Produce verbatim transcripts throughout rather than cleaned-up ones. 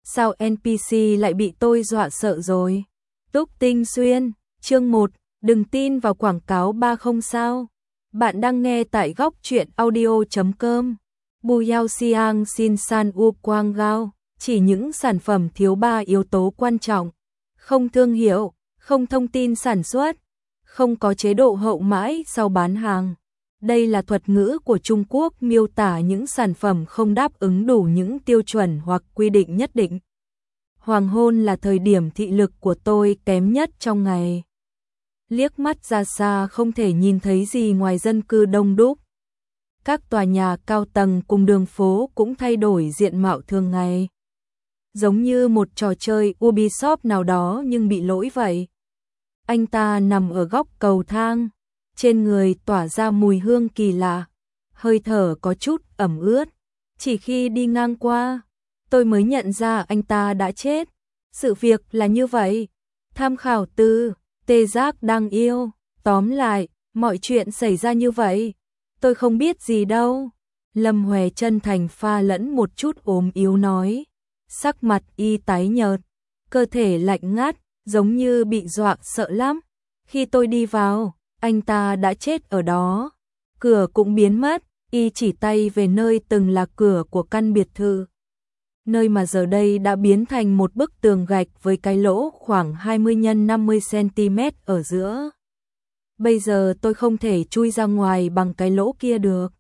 Sao en pê xê lại bị tôi dọa sợ rồi? Túc Tinh Xuyên, chương một, đừng tin vào quảng cáo ba không sao. Bạn đang nghe tại góc truyện audio chấm com. Bu Yao Xiang Xin San U Quang Gao, chỉ những sản phẩm thiếu ba yếu tố quan trọng. Không thương hiệu, không thông tin sản xuất, không có chế độ hậu mãi sau bán hàng. Đây là thuật ngữ của Trung Quốc miêu tả những sản phẩm không đáp ứng đủ những tiêu chuẩn hoặc quy định nhất định. Hoàng hôn là thời điểm thị lực của tôi kém nhất trong ngày. Liếc mắt ra xa không thể nhìn thấy gì ngoài dân cư đông đúc. Các tòa nhà cao tầng cùng đường phố cũng thay đổi diện mạo thường ngày. Giống như một trò chơi Ubisoft nào đó nhưng bị lỗi vậy. Anh ta nằm ở góc cầu thang, trên người tỏa ra mùi hương kỳ lạ, hơi thở có chút ẩm ướt. Chỉ khi đi ngang qua, tôi mới nhận ra anh ta đã chết. Sự việc là như vậy. Tham khảo từ Tê Giác Đang Yêu. Tóm lại, mọi chuyện xảy ra như vậy. Tôi không biết gì đâu. Lâm Hòe chân thành pha lẫn một chút ốm yếu nói. Sắc mặt y tái nhợt, cơ thể lạnh ngắt, giống như bị dọa sợ lắm. Khi tôi đi vào, anh ta đã chết ở đó. Cửa cũng biến mất, y chỉ tay về nơi từng là cửa của căn biệt thự. Nơi mà giờ đây đã biến thành một bức tường gạch với cái lỗ khoảng hai mươi nhân năm mươi xăng-ti-mét ở giữa. Bây giờ tôi không thể chui ra ngoài bằng cái lỗ kia được.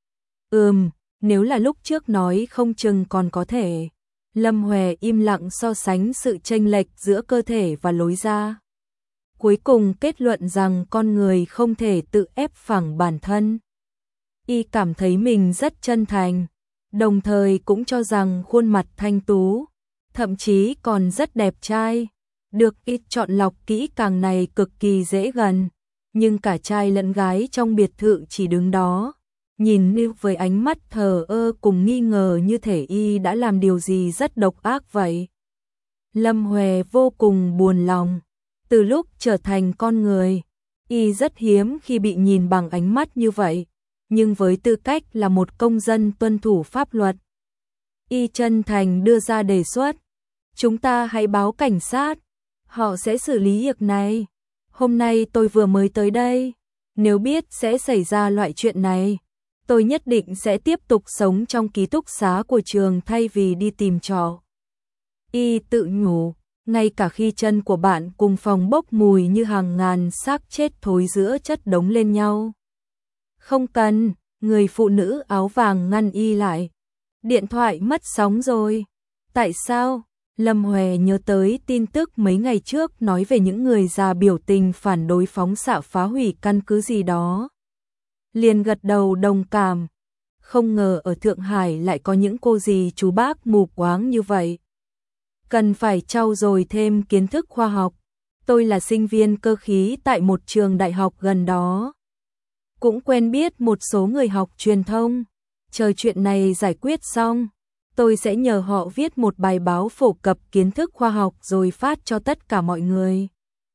Ừm, nếu là lúc trước nói không chừng còn có thể. Lâm Hòe im lặng so sánh sự chênh lệch giữa cơ thể và lối ra. Cuối cùng kết luận rằng con người không thể tự ép phẳng bản thân. Y cảm thấy mình rất chân thành, đồng thời cũng cho rằng khuôn mặt thanh tú, thậm chí còn rất đẹp trai. Được y chọn lọc kỹ càng này cực kỳ dễ gần, nhưng cả trai lẫn gái trong biệt thự chỉ đứng đó, nhìn như với ánh mắt thờ ơ cùng nghi ngờ như thể y đã làm điều gì rất độc ác vậy. Lâm Hòe vô cùng buồn lòng. Từ lúc trở thành con người, y rất hiếm khi bị nhìn bằng ánh mắt như vậy, nhưng với tư cách là một công dân tuân thủ pháp luật, y chân thành đưa ra đề xuất. Chúng ta hãy báo cảnh sát, họ sẽ xử lý việc này. Hôm nay tôi vừa mới tới đây, nếu biết sẽ xảy ra loại chuyện này, tôi nhất định sẽ tiếp tục sống trong ký túc xá của trường thay vì đi tìm trọ. Y tự nhủ, ngay cả khi chân của bạn cùng phòng bốc mùi như hàng ngàn xác chết thối giữa chất đống lên nhau. Không cần, người phụ nữ áo vàng ngăn y lại. Điện thoại mất sóng rồi. Tại sao? Lâm Hòe nhớ tới tin tức mấy ngày trước nói về những người già biểu tình phản đối phóng xạ phá hủy căn cứ gì đó. Liền gật đầu đồng cảm. Không ngờ ở Thượng Hải lại có những cô dì chú bác mù quáng như vậy. Cần phải trau dồi thêm kiến thức khoa học. Tôi là sinh viên cơ khí tại một trường đại học gần đó. Cũng quen biết một số người học truyền thông. Chờ chuyện này giải quyết xong, tôi sẽ nhờ họ viết một bài báo phổ cập kiến thức khoa học rồi phát cho tất cả mọi người.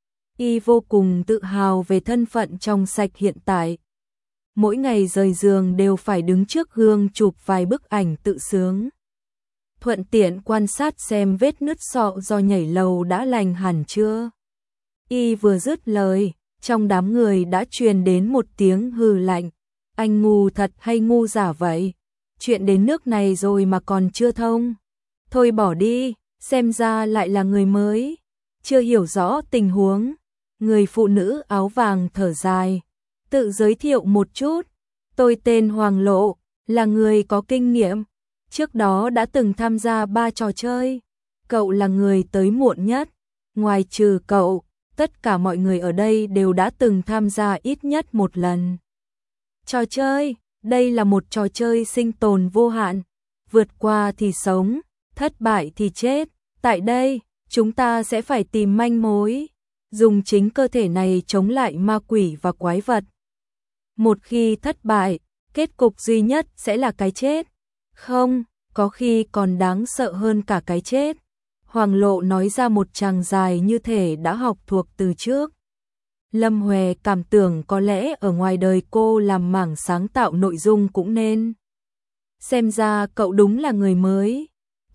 Y vô cùng tự hào về thân phận trong sạch hiện tại. Mỗi ngày rời giường đều phải đứng trước gương chụp vài bức ảnh tự sướng. Thuận tiện quan sát xem vết nứt sọ do nhảy lầu đã lành hẳn chưa. Y vừa dứt lời, trong đám người đã truyền đến một tiếng hừ lạnh. Anh ngu thật hay ngu giả vậy? Chuyện đến nước này rồi mà còn chưa thông. Thôi bỏ đi, xem ra lại là người mới. Chưa hiểu rõ tình huống. Người phụ nữ áo vàng thở dài. Tự giới thiệu một chút. Tôi tên Hoàng Lộ, là người có kinh nghiệm. Trước đó đã từng tham gia ba trò chơi. Cậu là người tới muộn nhất. Ngoài trừ cậu, tất cả mọi người ở đây đều đã từng tham gia ít nhất một lần. Trò chơi, đây là một trò chơi sinh tồn vô hạn. Vượt qua thì sống, thất bại thì chết. Tại đây, chúng ta sẽ phải tìm manh mối, dùng chính cơ thể này chống lại ma quỷ và quái vật. Một khi thất bại, kết cục duy nhất sẽ là cái chết. Không, có khi còn đáng sợ hơn cả cái chết. Hoàng Lộ nói ra một tràng dài như thể đã học thuộc từ trước. Lâm Hòe cảm tưởng có lẽ ở ngoài đời cô làm mảng sáng tạo nội dung cũng nên. Xem ra cậu đúng là người mới.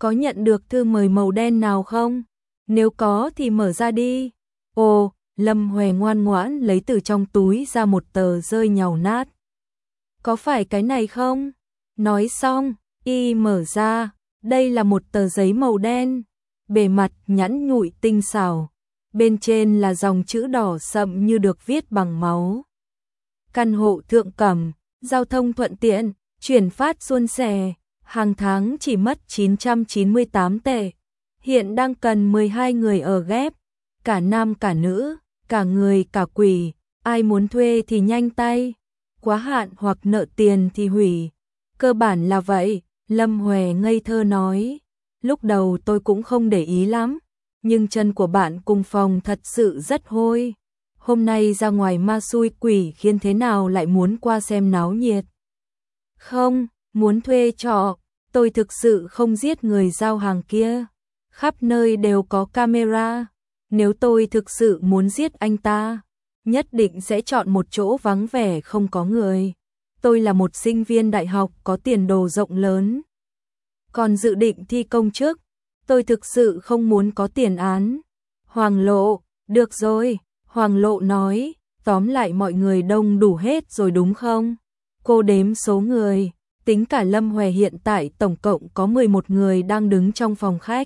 có nhận được thư mời màu đen nào không? Nếu có thì mở ra đi. Ồ, Lâm Huệ ngoan ngoãn lấy từ trong túi ra một tờ rơi nhàu nát. Có phải cái này không? Nói xong, y mở ra, đây là một tờ giấy màu đen, bề mặt nhẵn nhụi tinh xảo, bên trên là dòng chữ đỏ sậm như được viết bằng máu. Căn hộ thượng cẩm, giao thông thuận tiện, chuyển phát suôn sẻ, hàng tháng chỉ mất chín trăm chín mươi tám tệ. Hiện đang cần mười hai người ở ghép, cả nam cả nữ, cả người cả quỷ, ai muốn thuê thì nhanh tay, quá hạn hoặc nợ tiền thì hủy. Cơ bản là vậy, Lâm Huệ ngây thơ nói. Lúc đầu tôi cũng không để ý lắm, nhưng chân của bạn cùng phòng thật sự rất hôi. Hôm nay ra ngoài ma xui quỷ khiến thế nào lại muốn qua xem náo nhiệt. Không, muốn thuê trọ, tôi thực sự không giết người giao hàng kia. Khắp nơi đều có camera, nếu tôi thực sự muốn giết anh ta, nhất định sẽ chọn một chỗ vắng vẻ không có người. Tôi là một sinh viên đại học có tiền đồ rộng lớn. Còn dự định thi công chức, tôi thực sự không muốn có tiền án. Hoàng Lộ, được rồi, Hoàng Lộ nói, tóm lại mọi người đông đủ hết rồi đúng không? Cô đếm số người, tính cả Lâm Huệ hiện tại tổng cộng có mười một người đang đứng trong phòng khách.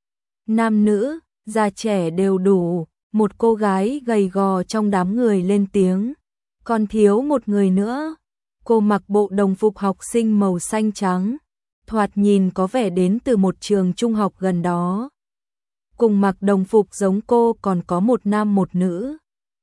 Nam nữ, già trẻ đều đủ, một cô gái gầy gò trong đám người lên tiếng. Còn thiếu một người nữa. Cô mặc bộ đồng phục học sinh màu xanh trắng, thoạt nhìn có vẻ đến từ một trường trung học gần đó. Cùng mặc đồng phục giống cô còn có một nam một nữ.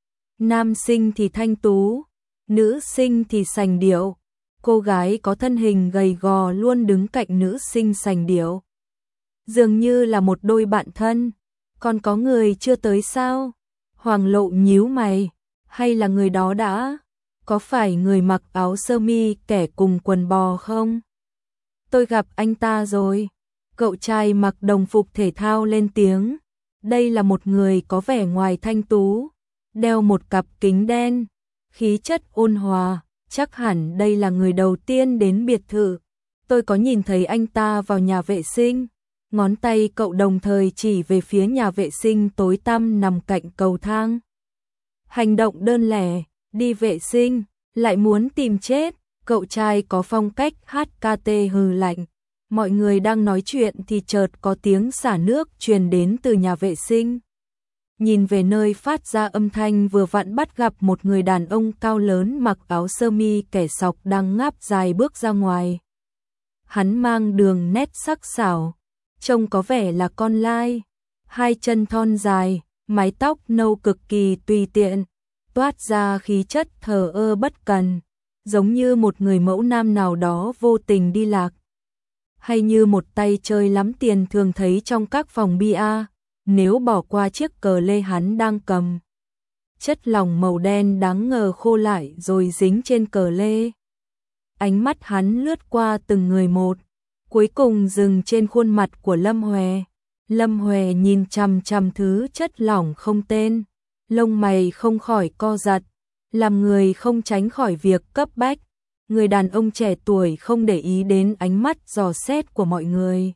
Nam sinh thì thanh tú, nữ sinh thì sành điệu. Cô gái có thân hình gầy gò luôn đứng cạnh nữ sinh sành điệu. Dường như là một đôi bạn thân. Còn có người chưa tới sao? Hoàng Lộ nhíu mày, hay là người đó đã? Có phải người mặc áo sơ mi kẻ cùng quần bò không? Tôi gặp anh ta rồi. Cậu trai mặc đồng phục thể thao lên tiếng. Đây là một người có vẻ ngoài thanh tú, đeo một cặp kính đen, khí chất ôn hòa, chắc hẳn đây là người đầu tiên đến biệt thự. Tôi có nhìn thấy anh ta vào nhà vệ sinh. Ngón tay cậu đồng thời chỉ về phía nhà vệ sinh tối tăm nằm cạnh cầu thang. Hành động đơn lẻ, đi vệ sinh, lại muốn tìm chết. Cậu trai có phong cách hát ca tê hừ lạnh. Mọi người đang nói chuyện thì chợt có tiếng xả nước truyền đến từ nhà vệ sinh. Nhìn về nơi phát ra âm thanh vừa vặn bắt gặp một người đàn ông cao lớn mặc áo sơ mi kẻ sọc đang ngáp dài bước ra ngoài. Hắn mang đường nét sắc sảo, trông có vẻ là con lai, hai chân thon dài, mái tóc nâu cực kỳ tùy tiện, toát ra khí chất thờ ơ bất cần, giống như một người mẫu nam nào đó vô tình đi lạc. Hay như một tay chơi lắm tiền thường thấy trong các phòng bia, nếu bỏ qua chiếc cờ lê hắn đang cầm. Chất lỏng màu đen đáng ngờ khô lại rồi dính trên cờ lê. Ánh mắt hắn lướt qua từng người một, cuối cùng dừng trên khuôn mặt của Lâm Huệ. Lâm Huệ nhìn chằm chằm thứ chất lỏng không tên, lông mày không khỏi co giật, làm người không tránh khỏi việc cấp bách. Người đàn ông trẻ tuổi không để ý đến ánh mắt dò xét của mọi người.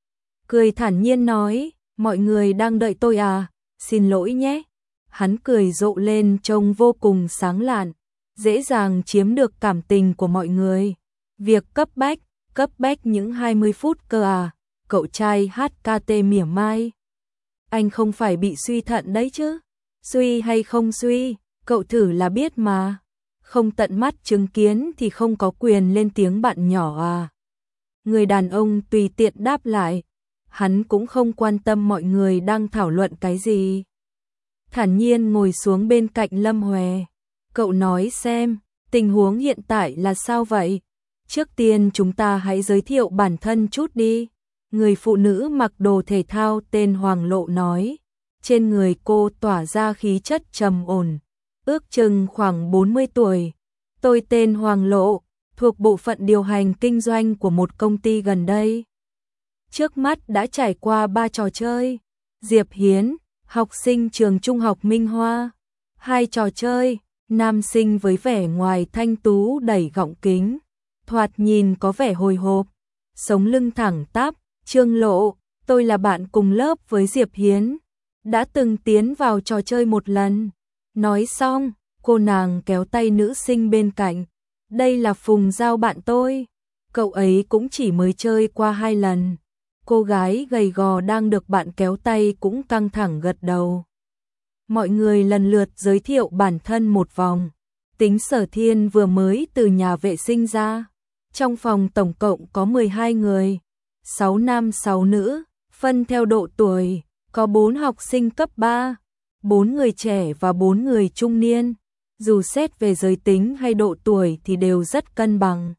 Cười thản nhiên nói, mọi người đang đợi tôi à, xin lỗi nhé. Hắn cười rộ lên trông vô cùng sáng lạn, dễ dàng chiếm được cảm tình của mọi người. Việc cấp bách, cấp bách những hai mươi phút cơ à, cậu trai hát ca tê mỉa mai. Anh không phải bị suy thận đấy chứ, suy hay không suy, cậu thử là biết mà. Không tận mắt chứng kiến thì không có quyền lên tiếng bạn nhỏ à. Người đàn ông tùy tiện đáp lại, hắn cũng không quan tâm mọi người đang thảo luận cái gì. Thản nhiên ngồi xuống bên cạnh Lâm Huệ. Cậu nói xem, tình huống hiện tại là sao vậy? Trước tiên chúng ta hãy giới thiệu bản thân chút đi. Người phụ nữ mặc đồ thể thao tên Hoàng Lộ nói. Trên người cô tỏa ra khí chất trầm ổn, ước chừng khoảng bốn mươi tuổi. Tôi tên Hoàng Lộ, thuộc bộ phận điều hành kinh doanh của một công ty gần đây. Trước mắt đã trải qua ba trò chơi. Diệp Hiến, học sinh trường trung học Minh Hoa. Hai trò chơi, nam sinh với vẻ ngoài thanh tú đẩy gọng kính, thoạt nhìn có vẻ hồi hộp, sống lưng thẳng tắp, Trương Lộ, tôi là bạn cùng lớp với Diệp Hiến, đã từng tiến vào trò chơi một lần. Nói xong, cô nàng kéo tay nữ sinh bên cạnh. Đây là Phùng Giao bạn tôi, cậu ấy cũng chỉ mới chơi qua hai lần. Cô gái gầy gò đang được bạn kéo tay cũng căng thẳng gật đầu. Mọi người lần lượt giới thiệu bản thân một vòng. Tính Sở Thiên vừa mới từ nhà vệ sinh ra. Trong phòng tổng cộng có mười hai người, sáu nam sáu nữ, phân theo độ tuổi, có bốn học sinh cấp ba, bốn người trẻ và bốn người trung niên. Dù xét về giới tính hay độ tuổi thì đều rất cân bằng.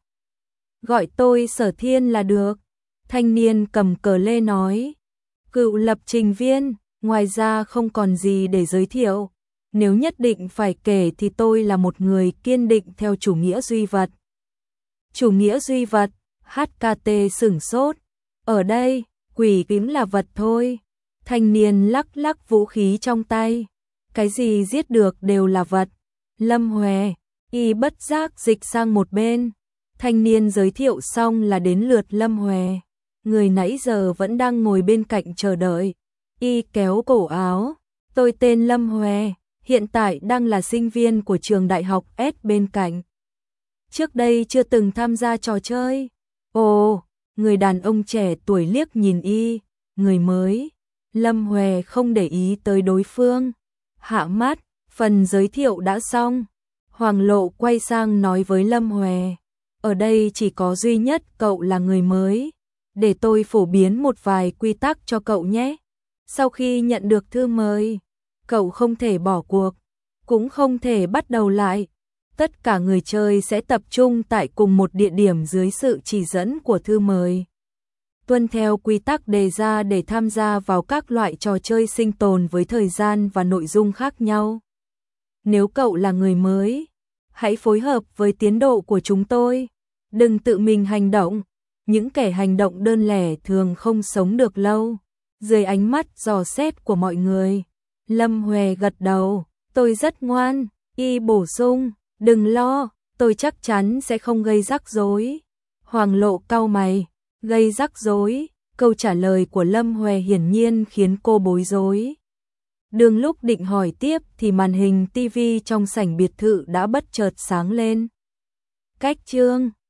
Gọi tôi Sở Thiên là được. Thanh niên cầm cờ lê nói. Cựu lập trình viên, ngoài ra không còn gì để giới thiệu. Nếu nhất định phải kể thì tôi là một người kiên định theo chủ nghĩa duy vật. Chủ nghĩa duy vật, hát ca tê sửng sốt. Ở đây, quỷ cũng là vật thôi. Thanh niên lắc lắc vũ khí trong tay. Cái gì giết được đều là vật. Lâm Hòe, y bất giác dịch sang một bên. Thanh niên giới thiệu xong là đến lượt Lâm Hòe. Người nãy giờ vẫn đang ngồi bên cạnh chờ đợi. Y kéo cổ áo. Tôi tên Lâm Hòe, hiện tại đang là sinh viên của trường đại học S bên cạnh. Trước đây chưa từng tham gia trò chơi. Ồ, người đàn ông trẻ tuổi liếc nhìn y. Người mới. Lâm Hòe không để ý tới đối phương. Hạ mắt, phần giới thiệu đã xong. Hoàng Lộ quay sang nói với Lâm Hòe. Ở đây chỉ có duy nhất cậu là người mới. Để tôi phổ biến một vài quy tắc cho cậu nhé. Sau khi nhận được thư mời, cậu không thể bỏ cuộc, cũng không thể bắt đầu lại. Tất cả người chơi sẽ tập trung tại cùng một địa điểm dưới sự chỉ dẫn của thư mời. Tuân theo quy tắc đề ra để tham gia vào các loại trò chơi sinh tồn với thời gian và nội dung khác nhau. Nếu cậu là người mới, hãy phối hợp với tiến độ của chúng tôi. Đừng tự mình hành động. Những kẻ hành động đơn lẻ thường không sống được lâu. Dưới ánh mắt dò xét của mọi người, Lâm Hòe gật đầu. Tôi rất ngoan. Y bổ sung. Đừng lo, tôi chắc chắn sẽ không gây rắc rối. Hoàng Lộ cau mày. Gây rắc rối. Câu trả lời của Lâm Hòe hiển nhiên khiến cô bối rối. Đường lúc định hỏi tiếp thì màn hình tivi trong sảnh biệt thự đã bất chợt sáng lên. Cách chương